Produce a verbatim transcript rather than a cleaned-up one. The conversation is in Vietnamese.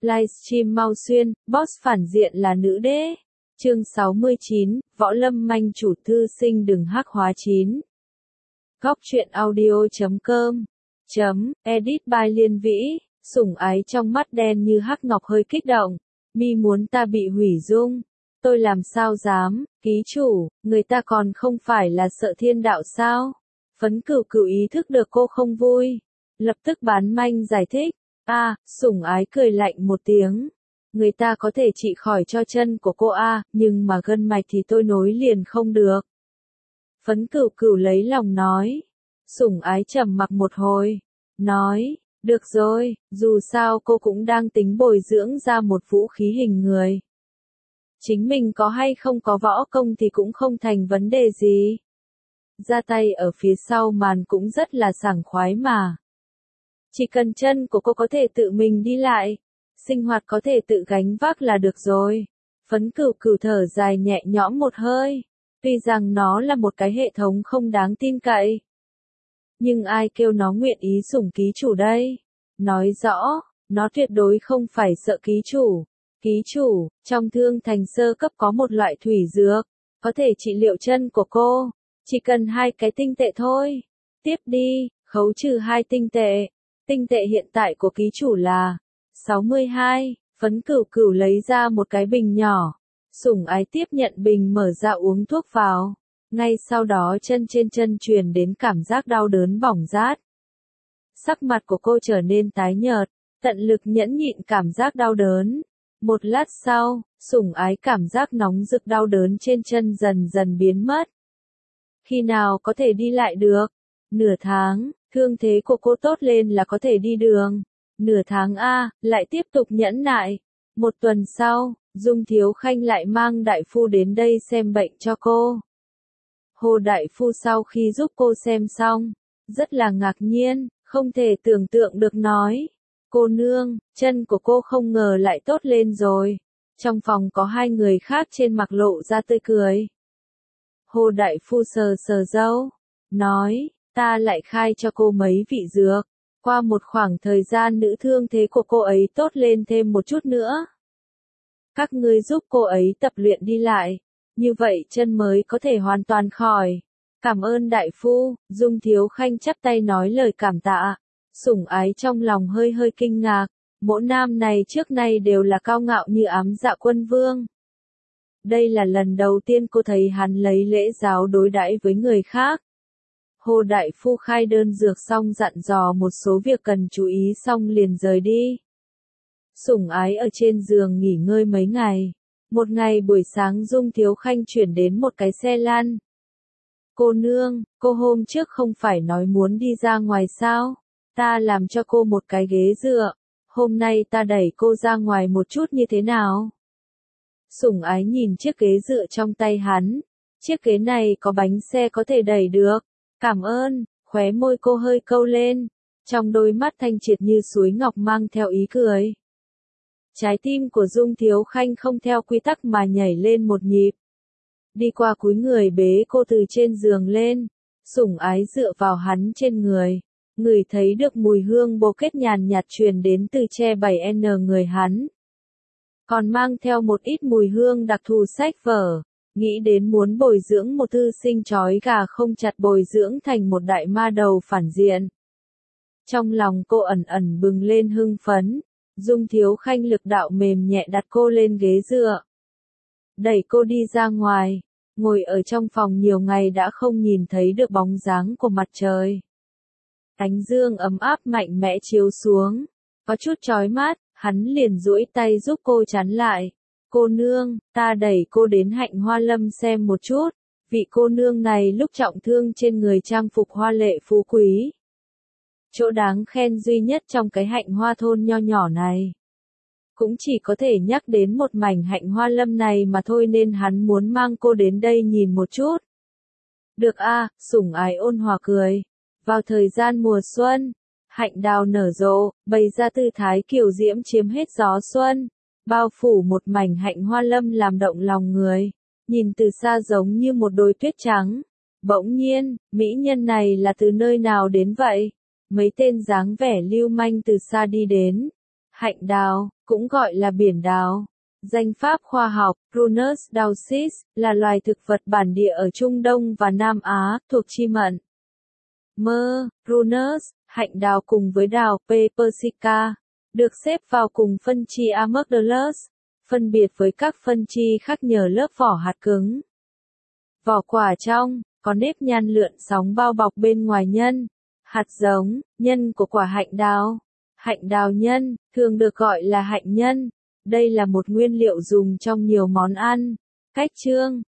Livestream mau xuyên, boss phản diện là nữ đế. Chương sáu mươi chín, Võ Lâm manh chủ thư sinh đừng hắc hóa chín. Góc truyện audio chấm com chấm edit by Liên Vĩ. Sủng ái trong mắt đen như hắc ngọc hơi kích động. Mi muốn ta bị hủy dung. Tôi làm sao dám, ký chủ, người ta còn không phải là sợ thiên đạo sao? Phấn Cửu Cửu ý thức được cô không vui. Lập tức bán manh giải thích. A, à, sủng ái cười lạnh một tiếng. Người ta có thể trị khỏi cho chân của cô A, à, nhưng mà gân mạch thì tôi nối liền không được. Phấn Cửu Cửu lấy lòng nói. Sủng ái trầm mặc một hồi. Nói, được rồi, dù sao cô cũng đang tính bồi dưỡng ra một vũ khí hình người. Chính mình có hay không có võ công thì cũng không thành vấn đề gì. Ra tay ở phía sau màn cũng rất là sảng khoái mà. Chỉ cần chân của cô có thể tự mình đi lại, sinh hoạt có thể tự gánh vác là được rồi. Phấn Cửu Cửu thở dài nhẹ nhõm một hơi. Tuy rằng nó là một cái hệ thống không đáng tin cậy. Nhưng ai kêu nó nguyện ý sủng ký chủ đây? Nói rõ, nó tuyệt đối không phải sợ ký chủ. Ký chủ, trong thương thành sơ cấp có một loại thủy dược, có thể trị liệu chân của cô. Chỉ cần hai cái tinh tệ thôi. Tiếp đi, khấu trừ hai tinh tệ. Tinh tệ hiện tại của ký chủ là sáu mươi hai. Phấn Cửu Cửu lấy ra một cái bình nhỏ. Sủng ái tiếp nhận bình mở ra uống thuốc vào. Ngay sau đó chân trên chân truyền đến cảm giác đau đớn bỏng rát. Sắc mặt của cô trở nên tái nhợt, tận lực nhẫn nhịn cảm giác đau đớn. Một lát sau, sủng ái cảm giác nóng rực đau đớn trên chân dần dần biến mất. Khi nào có thể đi lại được? Nửa tháng, thương thế của cô tốt lên là có thể đi đường. Nửa tháng A, lại tiếp tục nhẫn nại. Một tuần sau, Dung Thiếu Khanh lại mang đại phu đến đây xem bệnh cho cô. Hồ đại phu sau khi giúp cô xem xong, rất là ngạc nhiên, không thể tưởng tượng được nói. Cô nương, chân của cô không ngờ lại tốt lên rồi. Trong phòng có hai người khác trên mặt lộ ra tươi cười. Hồ đại phu sờ sờ râu, nói, ta lại khai cho cô mấy vị dược. Qua một khoảng thời gian nữ thương thế của cô ấy tốt lên thêm một chút nữa. Các ngươi giúp cô ấy tập luyện đi lại. Như vậy chân mới có thể hoàn toàn khỏi. Cảm ơn đại phu. Dung Thiếu Khanh chắp tay nói lời cảm tạ. Sủng ái trong lòng hơi hơi kinh ngạc. Mỗ nam này trước nay đều là cao ngạo như ám dạ quân vương. Đây là lần đầu tiên cô thấy hắn lấy lễ giáo đối đãi với người khác. Hồ đại phu khai đơn dược xong dặn dò một số việc cần chú ý xong liền rời đi. Sủng ái ở trên giường nghỉ ngơi mấy ngày. Một ngày buổi sáng Dung Thiếu Khanh chuyển đến một cái xe lăn. Cô nương, cô hôm trước không phải nói muốn đi ra ngoài sao? Ta làm cho cô một cái ghế dựa. Hôm nay ta đẩy cô ra ngoài một chút như thế nào? Sủng ái nhìn chiếc ghế dựa trong tay hắn. Chiếc ghế này có bánh xe có thể đẩy được. Cảm ơn, khóe môi cô hơi câu lên. Trong đôi mắt thanh triệt như suối ngọc mang theo ý cười. Trái tim của Dung Thiếu Khanh không theo quy tắc mà nhảy lên một nhịp. Đi qua cúi người bế cô từ trên giường lên. Sủng ái dựa vào hắn trên người. Ngửi thấy được mùi hương bồ kết nhàn nhạt truyền đến từ che bảy N người hắn. Còn mang theo một ít mùi hương đặc thù sách vở. Nghĩ đến muốn bồi dưỡng một thư sinh trói gà không chặt bồi dưỡng thành một đại ma đầu phản diện. Trong lòng cô ẩn ẩn bừng lên hưng phấn. Dung Thiếu Khanh lực đạo mềm nhẹ đặt cô lên ghế dựa. Đẩy cô đi ra ngoài. Ngồi ở trong phòng nhiều ngày đã không nhìn thấy được bóng dáng của mặt trời. Ánh dương ấm áp mạnh mẽ chiếu xuống. Có chút chói mắt, hắn liền duỗi tay giúp cô chắn lại. Cô nương, ta đẩy cô đến Hạnh Hoa Lâm xem một chút. Vị cô nương này lúc trọng thương trên người trang phục hoa lệ phú quý. Chỗ đáng khen duy nhất trong cái Hạnh Hoa thôn nho nhỏ này. Cũng chỉ có thể nhắc đến một mảnh Hạnh Hoa Lâm này mà thôi nên hắn muốn mang cô đến đây nhìn một chút. Được a, à, sủng ái ôn hòa cười. Vào thời gian mùa xuân, hạnh đào nở rộ, bày ra tư thái kiều diễm chiếm hết gió xuân. Bao phủ một mảnh Hạnh Hoa Lâm làm động lòng người. Nhìn từ xa giống như một đồi tuyết trắng. Bỗng nhiên, mỹ nhân này là từ nơi nào đến vậy? Mấy tên dáng vẻ lưu manh từ xa đi đến. Hạnh đào, cũng gọi là biển đào. Danh pháp khoa học, Prunus daucis, là loài thực vật bản địa ở Trung Đông và Nam Á, thuộc chi mận. Mơ, Prunus, hạnh đào cùng với đào P. persica, được xếp vào cùng phân chi Amygdalus, phân biệt với các phân chi khác nhờ lớp vỏ hạt cứng. Vỏ quả trong, có nếp nhăn lượn sóng bao bọc bên ngoài nhân. Hạt giống, nhân của quả hạnh đào. Hạnh đào nhân, thường được gọi là hạnh nhân. Đây là một nguyên liệu dùng trong nhiều món ăn. Cách chương,